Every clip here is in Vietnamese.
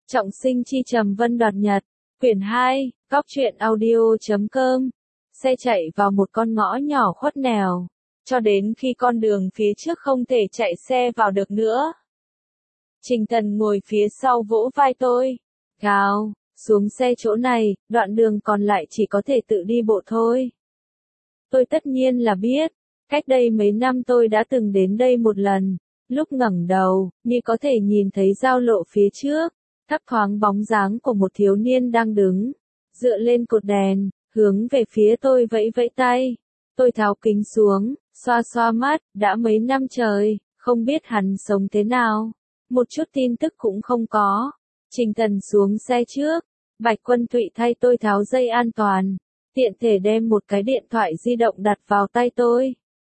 Trọng sinh chi trầm vân đoạt nhật, quyển 2, góc truyện audio.com. Xe chạy vào một con ngõ nhỏ khuất nẻo, cho đến khi con đường phía trước không thể chạy xe vào được nữa. Trình Tần ngồi phía sau vỗ vai tôi, gào, xuống xe chỗ này, đoạn đường còn lại chỉ có thể tự đi bộ thôi. Tôi tất nhiên là biết, cách đây mấy năm tôi đã từng đến đây một lần, lúc ngẩng đầu, như có thể nhìn thấy giao lộ phía trước, thấp thoáng bóng dáng của một thiếu niên đang đứng, dựa lên cột đèn, hướng về phía tôi vẫy vẫy tay. Tôi tháo kính xuống, xoa xoa mắt, đã mấy năm trời, không biết hắn sống thế nào. Một chút tin tức cũng không có. Trình Tần xuống xe trước, Bạch Quân Thụy thay tôi tháo dây an toàn, tiện thể đem một cái điện thoại di động đặt vào tay tôi.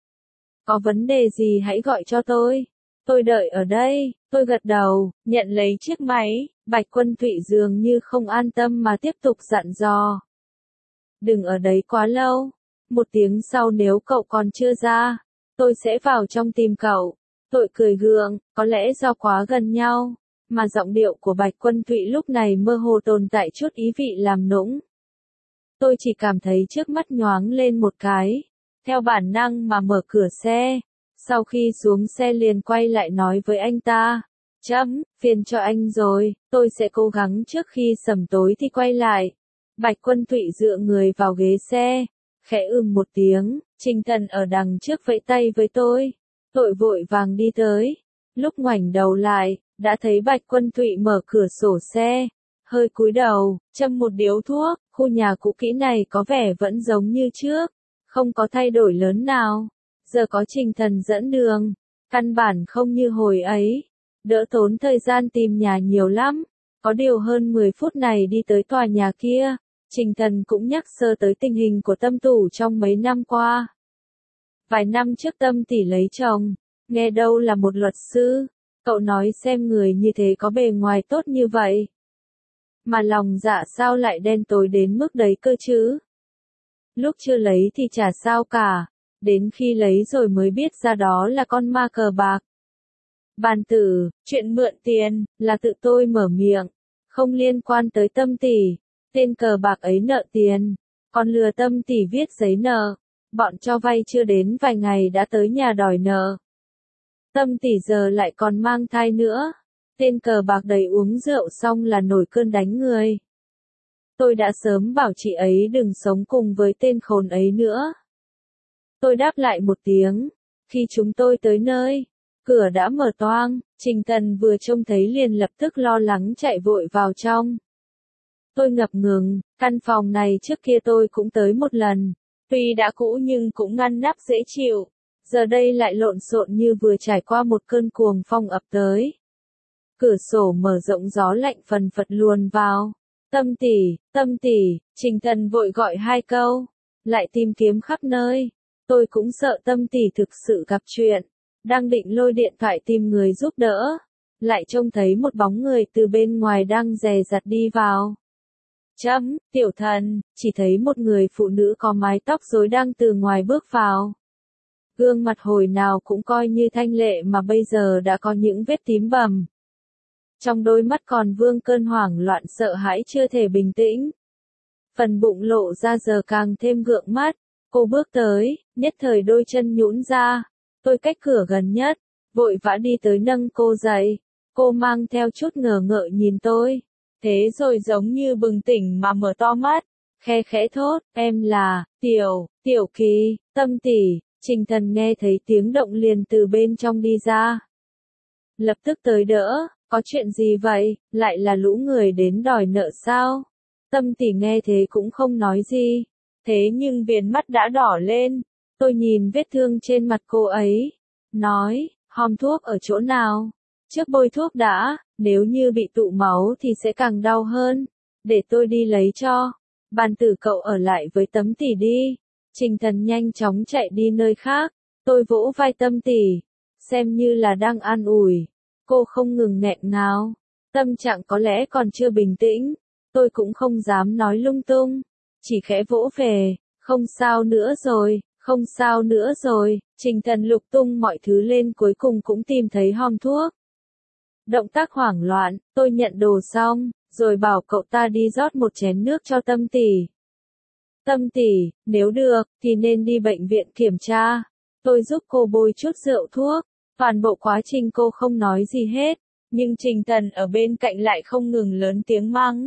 Có vấn đề gì hãy gọi cho tôi. Tôi đợi ở đây, tôi gật đầu, nhận lấy chiếc máy. Bạch Quân Thụy dường như không an tâm mà tiếp tục dặn dò. Đừng ở đấy quá lâu. Một tiếng sau nếu cậu còn chưa ra, tôi sẽ vào trong tìm cậu. Tôi cười gượng, có lẽ do quá gần nhau, mà giọng điệu của Bạch Quân Thụy lúc này mơ hồ tồn tại chút ý vị làm nũng. Tôi chỉ cảm thấy trước mắt nhoáng lên một cái, theo bản năng mà mở cửa xe. Sau khi xuống xe liền quay lại nói với anh ta, phiền cho anh rồi, tôi sẽ cố gắng trước khi sẩm tối thì quay lại. Bạch Quân Thụy dựa người vào ghế xe, khẽ một tiếng, Trình Tần ở đằng trước vẫy tay với tôi. Tôi vội vàng đi tới, lúc ngoảnh đầu lại, đã thấy Bạch Quân Thụy mở cửa sổ xe, hơi cúi đầu, châm một điếu thuốc. Khu nhà cũ kỹ này có vẻ vẫn giống như trước, không có thay đổi lớn nào. Giờ có Trình Tần dẫn đường, căn bản không như hồi ấy, đỡ tốn thời gian tìm nhà nhiều lắm. Có điều hơn 10 phút này đi tới tòa nhà kia, Trình Tần cũng nhắc sơ tới tình hình của Tâm Tủ trong mấy năm qua. Vài năm trước Tâm tỷ lấy chồng, nghe đâu là một luật sư, cậu nói xem người như thế có bề ngoài tốt như vậy, mà lòng dạ sao lại đen tối đến mức đấy cơ chứ. Lúc chưa lấy thì chả sao cả, đến khi lấy rồi mới biết ra đó là con ma cờ bạc. Bàn tử, chuyện mượn tiền, là tự tôi mở miệng, không liên quan tới Tâm tỷ. Tên cờ bạc ấy nợ tiền, còn lừa Tâm tỷ viết giấy nợ. Bọn cho vay chưa đến vài ngày đã tới nhà đòi nợ. Tâm tỷ giờ lại còn mang thai nữa. Tên cờ bạc đầy uống rượu xong là nổi cơn đánh người. Tôi đã sớm bảo chị ấy đừng sống cùng với tên khốn ấy nữa. Tôi đáp lại một tiếng. Khi chúng tôi tới nơi, cửa đã mở toang, Trình Tần vừa trông thấy liền lập tức lo lắng chạy vội vào trong. Tôi ngập ngừng, căn phòng này trước kia tôi cũng tới một lần, tuy đã cũ nhưng cũng ngăn nắp dễ chịu, giờ đây lại lộn xộn như vừa trải qua một cơn cuồng phong ập tới. Cửa sổ mở rộng gió lạnh phần phật luồn vào. Tâm tỷ, Trình Tần vội gọi hai câu, lại tìm kiếm khắp nơi. Tôi cũng sợ Tâm tỷ thực sự gặp chuyện, đang định lôi điện thoại tìm người giúp đỡ, lại trông thấy một bóng người từ bên ngoài đang dè dặt đi vào. Tiểu thần, chỉ thấy một người phụ nữ có mái tóc rối đang từ ngoài bước vào. Gương mặt hồi nào cũng coi như thanh lệ mà bây giờ đã có những vết tím bầm. Trong đôi mắt còn vương cơn hoảng loạn sợ hãi chưa thể bình tĩnh. Phần bụng lộ ra giờ càng thêm gượng mắt. Cô bước tới, nhất thời đôi chân nhũn ra. Tôi cách cửa gần nhất, vội vã đi tới nâng cô dậy. Cô mang theo chút ngờ ngợ nhìn tôi. Thế rồi giống như bừng tỉnh mà mở to mắt, khe khẽ thốt, em là, Tiểu Kỳ, Tâm tỷ. Trình Tần nghe thấy tiếng động liền từ bên trong đi ra. Lập tức tới đỡ, có chuyện gì vậy, lại là lũ người đến đòi nợ sao? Tâm tỷ nghe thế cũng không nói gì, thế nhưng viền mắt đã đỏ lên. Tôi nhìn vết thương trên mặt cô ấy, nói, hòm thuốc ở chỗ nào? Trước bôi thuốc đã, nếu như bị tụ máu thì sẽ càng đau hơn. Để tôi đi lấy cho. Bàn tử cậu ở lại với Tấm tỷ đi. Trình Tần nhanh chóng chạy đi nơi khác. Tôi vỗ vai Tâm tỷ, xem như là đang an ủi. Cô không ngừng nghẹn ngào. Tâm trạng có lẽ còn chưa bình tĩnh. Tôi cũng không dám nói lung tung. Chỉ khẽ vỗ về. Không sao nữa rồi, không sao nữa rồi. Trình Tần lục tung mọi thứ lên cuối cùng cũng tìm thấy hòm thuốc. Động tác hoảng loạn, tôi nhận đồ xong, rồi bảo cậu ta đi rót một chén nước cho Tâm tỷ. Tâm tỷ, nếu được, thì nên đi bệnh viện kiểm tra. Tôi giúp cô bôi chút rượu thuốc. Toàn bộ quá trình cô không nói gì hết, nhưng Trình Tần ở bên cạnh lại không ngừng lớn tiếng mắng.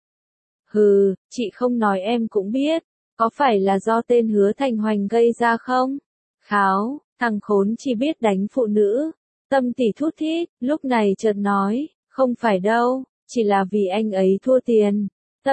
Hừ, chị không nói em cũng biết, có phải là do tên Hứa Thành Hoành gây ra không? Kháo, thằng khốn chỉ biết đánh phụ nữ. Tâm tỷ thút thít, lúc này chợt nói, không phải đâu, chỉ là vì anh ấy thua tiền.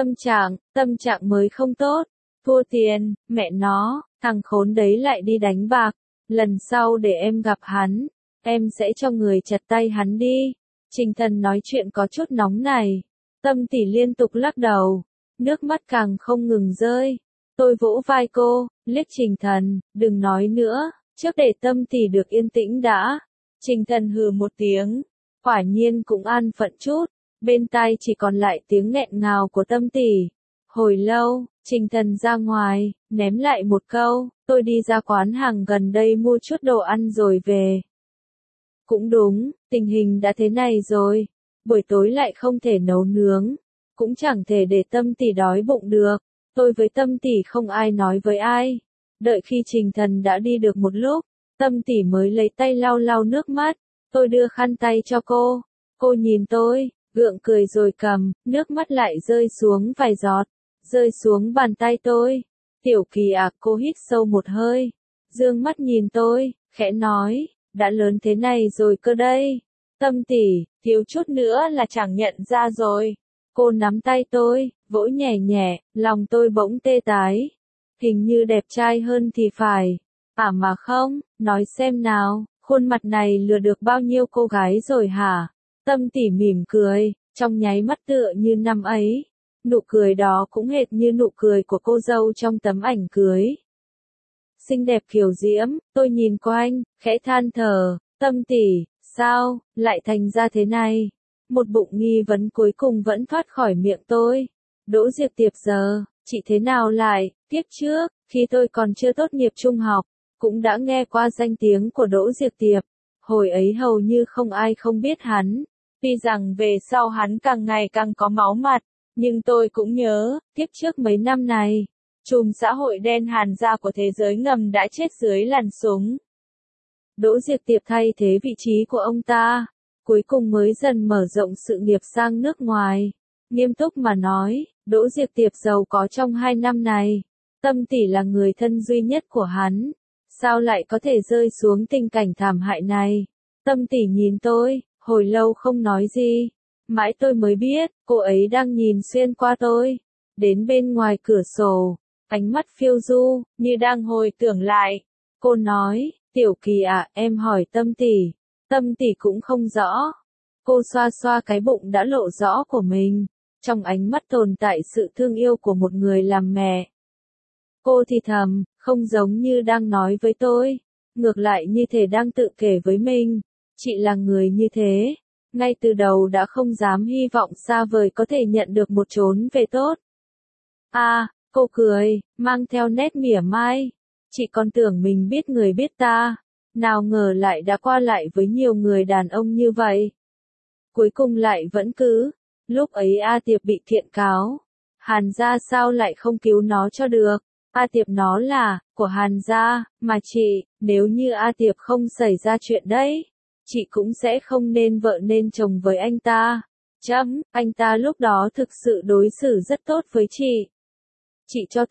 Tâm trạng mới không tốt. Thua tiền, mẹ nó, thằng khốn đấy lại đi đánh bạc. Lần sau để em gặp hắn, em sẽ cho người chặt tay hắn đi. Trình Tần nói chuyện có chút nóng này. Tâm tỷ liên tục lắc đầu, nước mắt càng không ngừng rơi. Tôi vỗ vai cô, liếc Trình Tần, đừng nói nữa, trước để Tâm tỷ được yên tĩnh đã. Trình Tần hừ một tiếng, quả nhiên cũng an phận chút, bên tai chỉ còn lại tiếng nghẹn ngào của Tâm tỷ. Hồi lâu, Trình Tần ra ngoài, ném lại một câu, tôi đi ra quán hàng gần đây mua chút đồ ăn rồi về. Cũng đúng, tình hình đã thế này rồi, buổi tối lại không thể nấu nướng, cũng chẳng thể để Tâm tỷ đói bụng được. Tôi với Tâm tỷ không ai nói với ai. Đợi khi Trình Tần đã đi được một lúc, Tâm tỷ mới lấy tay lau lau nước mắt. Tôi đưa khăn tay cho cô. Cô nhìn tôi, gượng cười rồi cầm, nước mắt lại rơi xuống vài giọt, rơi xuống bàn tay tôi. Tiểu Kỳ à, cô hít sâu một hơi, dương mắt nhìn tôi, khẽ nói, đã lớn thế này rồi cơ đây. Tâm tỷ, thiếu chút nữa là chẳng nhận ra rồi. Cô nắm tay tôi, vỗ nhẹ nhẹ, lòng tôi bỗng tê tái. Hình như đẹp trai hơn thì phải. À mà không, nói xem nào, khuôn mặt này lừa được bao nhiêu cô gái rồi hả? Tâm tỷ mỉm cười, trong nháy mắt tựa như năm ấy. Nụ cười đó cũng hệt như nụ cười của cô dâu trong tấm ảnh cưới. Xinh đẹp kiều diễm, tôi nhìn quanh, khẽ than thở, Tâm tỷ, sao, lại thành ra thế này? Một bụng nghi vấn cuối cùng vẫn thoát khỏi miệng tôi. Đỗ Diệp Tiệp giờ, chị thế nào lại, kiếp trước, khi tôi còn chưa tốt nghiệp trung học, cũng đã nghe qua danh tiếng của Đỗ Diệp Tiệp. Hồi ấy hầu như không ai không biết hắn. Tuy rằng về sau hắn càng ngày càng có máu mặt, nhưng tôi cũng nhớ, kiếp trước mấy năm này, chùm xã hội đen Hàn gia của thế giới ngầm đã chết dưới làn súng. Đỗ Diệp Tiệp thay thế vị trí của ông ta, cuối cùng mới dần mở rộng sự nghiệp sang nước ngoài. Nghiêm túc mà nói, Đỗ Diệp Tiệp giàu có trong 2 năm này. Tâm tỷ là người thân duy nhất của hắn. Sao lại có thể rơi xuống tình cảnh thảm hại này? Tâm tỷ nhìn tôi, hồi lâu không nói gì. Mãi tôi mới biết, cô ấy đang nhìn xuyên qua tôi. Đến bên ngoài cửa sổ, ánh mắt phiêu du, như đang hồi tưởng lại. Cô nói, Tiểu Kỳ à, em hỏi Tâm tỷ. Tâm tỷ cũng không rõ. Cô xoa xoa cái bụng đã lộ rõ của mình. Trong ánh mắt tồn tại sự thương yêu của một người làm mẹ. Cô thì thầm, không giống như đang nói với tôi. Ngược lại như thể đang tự kể với mình. Chị là người như thế. Ngay từ đầu đã không dám hy vọng xa vời có thể nhận được một chốn về tốt. À, cô cười, mang theo nét mỉa mai. Chị còn tưởng mình biết người biết ta. Nào ngờ lại đã qua lại với nhiều người đàn ông như vậy. Cuối cùng lại vẫn cứ. Lúc ấy A Tiệp bị kiện cáo. Hàn gia sao lại không cứu nó cho được. A Tiệp nó là, của Hàn gia, mà chị, nếu như A Tiệp không xảy ra chuyện đấy, chị cũng sẽ không nên vợ nên chồng với anh ta. Anh ta lúc đó thực sự đối xử rất tốt với chị. Chị cho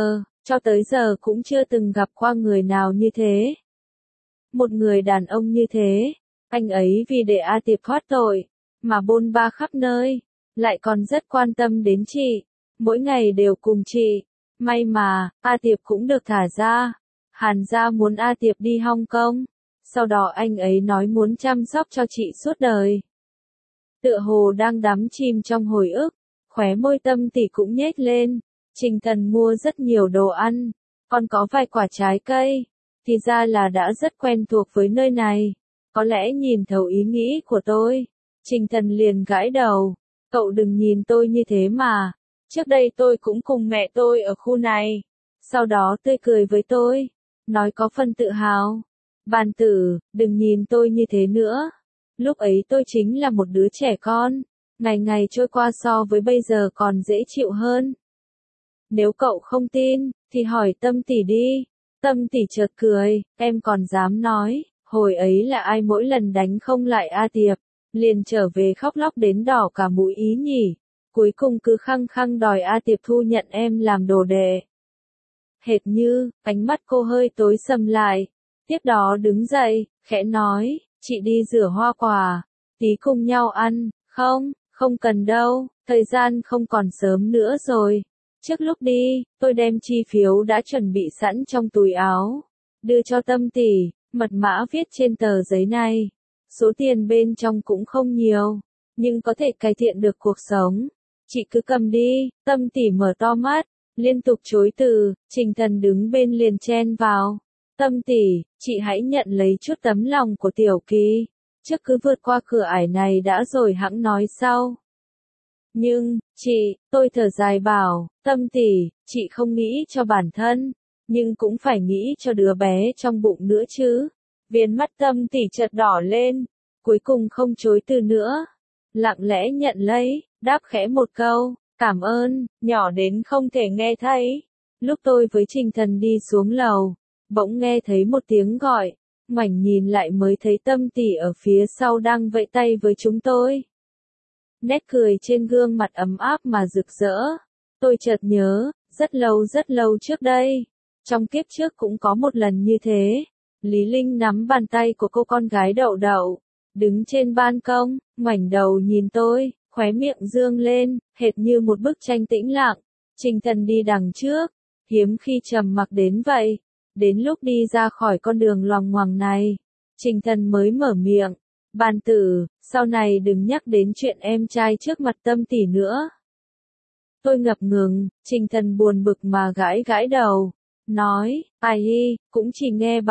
tới giờ cũng chưa từng gặp qua người nào như thế. Một người đàn ông như thế, anh ấy vì để A Tiệp thoát tội, mà bôn ba khắp nơi, lại còn rất quan tâm đến chị, mỗi ngày đều cùng chị. May mà, A Tiệp cũng được thả ra. Hàn gia muốn A Tiệp đi Hong Kong, sau đó anh ấy nói muốn chăm sóc cho chị suốt đời. Tựa hồ đang đắm chìm trong hồi ức, khóe môi Tâm tỷ cũng nhếch lên. Trình Tần mua rất nhiều đồ ăn, còn có vài quả trái cây, thì ra là đã rất quen thuộc với nơi này. Có lẽ nhìn thấu ý nghĩ của tôi, Trình Tần liền gãi đầu, cậu đừng nhìn tôi như thế mà, trước đây tôi cũng cùng mẹ tôi ở khu này. Sau đó tươi cười với tôi, nói có phần tự hào, Bàn tử, đừng nhìn tôi như thế nữa. Lúc ấy tôi chính là một đứa trẻ con, ngày ngày trôi qua so với bây giờ còn dễ chịu hơn. Nếu cậu không tin, thì hỏi Tâm tỷ đi. Tâm tỷ chợt cười, em còn dám nói, hồi ấy là ai mỗi lần đánh không lại A Tiệp, liền trở về khóc lóc đến đỏ cả mũi ý nhỉ, cuối cùng cứ khăng khăng đòi A Tiệp thu nhận em làm đồ đệ. Hệt như, ánh mắt cô hơi tối sầm lại, tiếp đó đứng dậy, khẽ nói, chị đi rửa hoa quả, tí cùng nhau ăn, không, không cần đâu, thời gian không còn sớm nữa rồi. Trước lúc đi, tôi đem chi phiếu đã chuẩn bị sẵn trong túi áo, đưa cho Tâm tỷ, mật mã viết trên tờ giấy này. Số tiền bên trong cũng không nhiều, nhưng có thể cải thiện được cuộc sống. Chị cứ cầm đi. Tâm tỷ mở to mắt, liên tục chối từ. Trình Thần đứng bên liền chen vào. Tâm tỷ, chị hãy nhận lấy chút tấm lòng của Tiểu Kỳ, trước cứ vượt qua cửa ải này đã rồi hẵng nói sau. Nhưng, chị, tôi thở dài bảo, Tâm tỷ, chị không nghĩ cho bản thân, nhưng cũng phải nghĩ cho đứa bé trong bụng nữa chứ. Viền mắt Tâm tỷ chợt đỏ lên, cuối cùng không chối từ nữa. Lặng lẽ nhận lấy, đáp khẽ một câu, cảm ơn, nhỏ đến không thể nghe thấy. Lúc tôi với Trình Thần đi xuống lầu, bỗng nghe thấy một tiếng gọi, ngoảnh nhìn lại mới thấy Tâm tỷ ở phía sau đang vẫy tay với chúng tôi. Nét cười trên gương mặt ấm áp mà rực rỡ. Tôi chợt nhớ, rất lâu trước đây, trong kiếp trước cũng có một lần như thế. Lý Linh nắm bàn tay của cô con gái Đậu Đậu, đứng trên ban công, ngoảnh đầu nhìn tôi, khóe miệng dương lên, hệt như một bức tranh tĩnh lặng. Trình Thần đi đằng trước, hiếm khi trầm mặc đến vậy. Đến lúc đi ra khỏi con đường loằng ngoằng này, Trình Thần mới mở miệng, Bàn Tử, sau này đừng nhắc đến chuyện em trai trước mặt Tâm tỷ nữa. Tôi ngập ngừng, Trình Thần buồn bực mà gãi gãi đầu, nói, ai hi, cũng chỉ nghe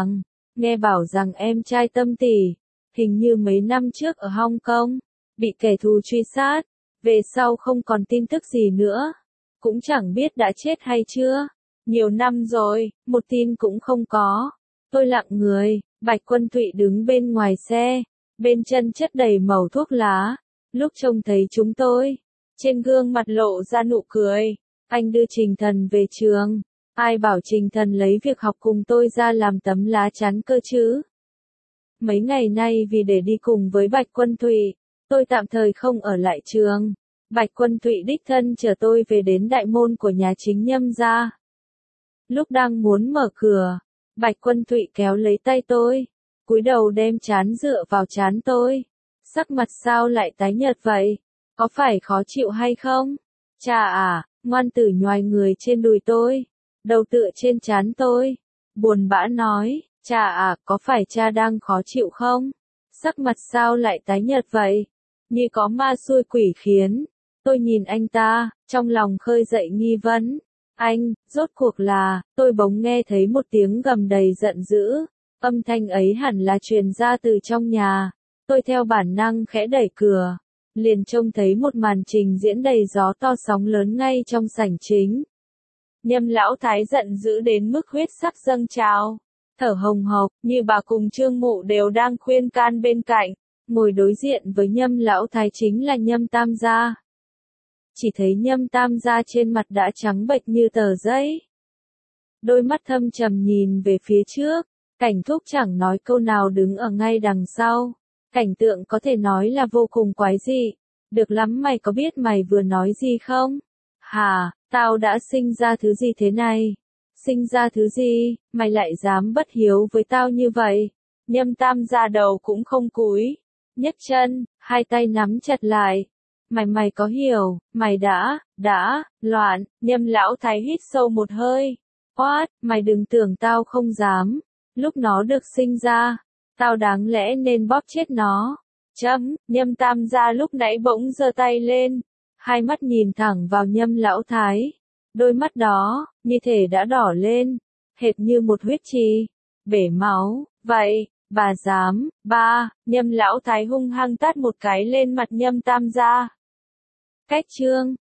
bảo rằng em trai Tâm tỷ, hình như mấy năm trước ở Hong Kong, bị kẻ thù truy sát, về sau không còn tin tức gì nữa, cũng chẳng biết đã chết hay chưa, nhiều năm rồi, một tin cũng không có. Tôi lặng người, Bạch Quân Thụy đứng bên ngoài xe, bên chân chất đầy mẩu thuốc lá, lúc trông thấy chúng tôi, trên gương mặt lộ ra nụ cười, anh đưa Trình Thần về trường, ai bảo Trình Thần lấy việc học cùng tôi ra làm tấm lá chắn cơ chứ. Mấy ngày nay vì để đi cùng với Bạch Quân Thụy, tôi tạm thời không ở lại trường. Bạch Quân Thụy đích thân chở tôi về đến đại môn của nhà chính Nhâm gia. Lúc đang muốn mở cửa, Bạch Quân Thụy kéo lấy tay tôi, cúi đầu đem trán dựa vào trán tôi. Sắc mặt sao lại tái nhợt vậy? Có phải khó chịu hay không? Cha à, ngoan tử nhoài người trên đùi tôi, đầu tựa trên trán tôi, buồn bã nói, cha à, có phải cha đang khó chịu không? Sắc mặt sao lại tái nhợt vậy? Như có ma xui quỷ khiến. Tôi nhìn anh ta, trong lòng khơi dậy nghi vấn. Anh, rốt cuộc là, tôi bỗng nghe thấy một tiếng gầm đầy giận dữ. Âm thanh ấy hẳn là truyền ra từ trong nhà. Tôi theo bản năng khẽ đẩy cửa, liền trông thấy một màn trình diễn đầy gió to sóng lớn ngay trong sảnh chính. Nhâm lão thái giận dữ đến mức huyết sắc dâng trào, thở hồng hộc, như bà cùng Trương Mụ đều đang khuyên can bên cạnh. Ngồi đối diện với Nhâm lão thái chính là Nhâm Tam gia. Chỉ thấy Nhâm Tam gia trên mặt đã trắng bệch như tờ giấy. Đôi mắt thâm trầm nhìn về phía trước, Cảnh Thúc chẳng nói câu nào đứng ở ngay đằng sau. Cảnh tượng có thể nói là vô cùng quái dị. Được lắm, mày có biết mày vừa nói gì không? Hà, tao đã sinh ra thứ gì thế này? Sinh ra thứ gì, mày lại dám bất hiếu với tao như vậy? Nhâm Tam gia đầu cũng không cúi, nhấc chân, hai tay nắm chặt lại. Mày có hiểu, mày đã, loạn. Nhâm lão thái hít sâu một hơi. What, mày đừng tưởng tao không dám. Lúc nó được sinh ra, tao đáng lẽ nên bóp chết nó. Nhâm Tam gia lúc nãy bỗng giơ tay lên, hai mắt nhìn thẳng vào Nhâm lão thái. Đôi mắt đó, như thể đã đỏ lên, hệt như một huyết trì, bể máu. Vậy, bà dám, Nhâm lão thái hung hăng tát một cái lên mặt Nhâm Tam gia. Cách chương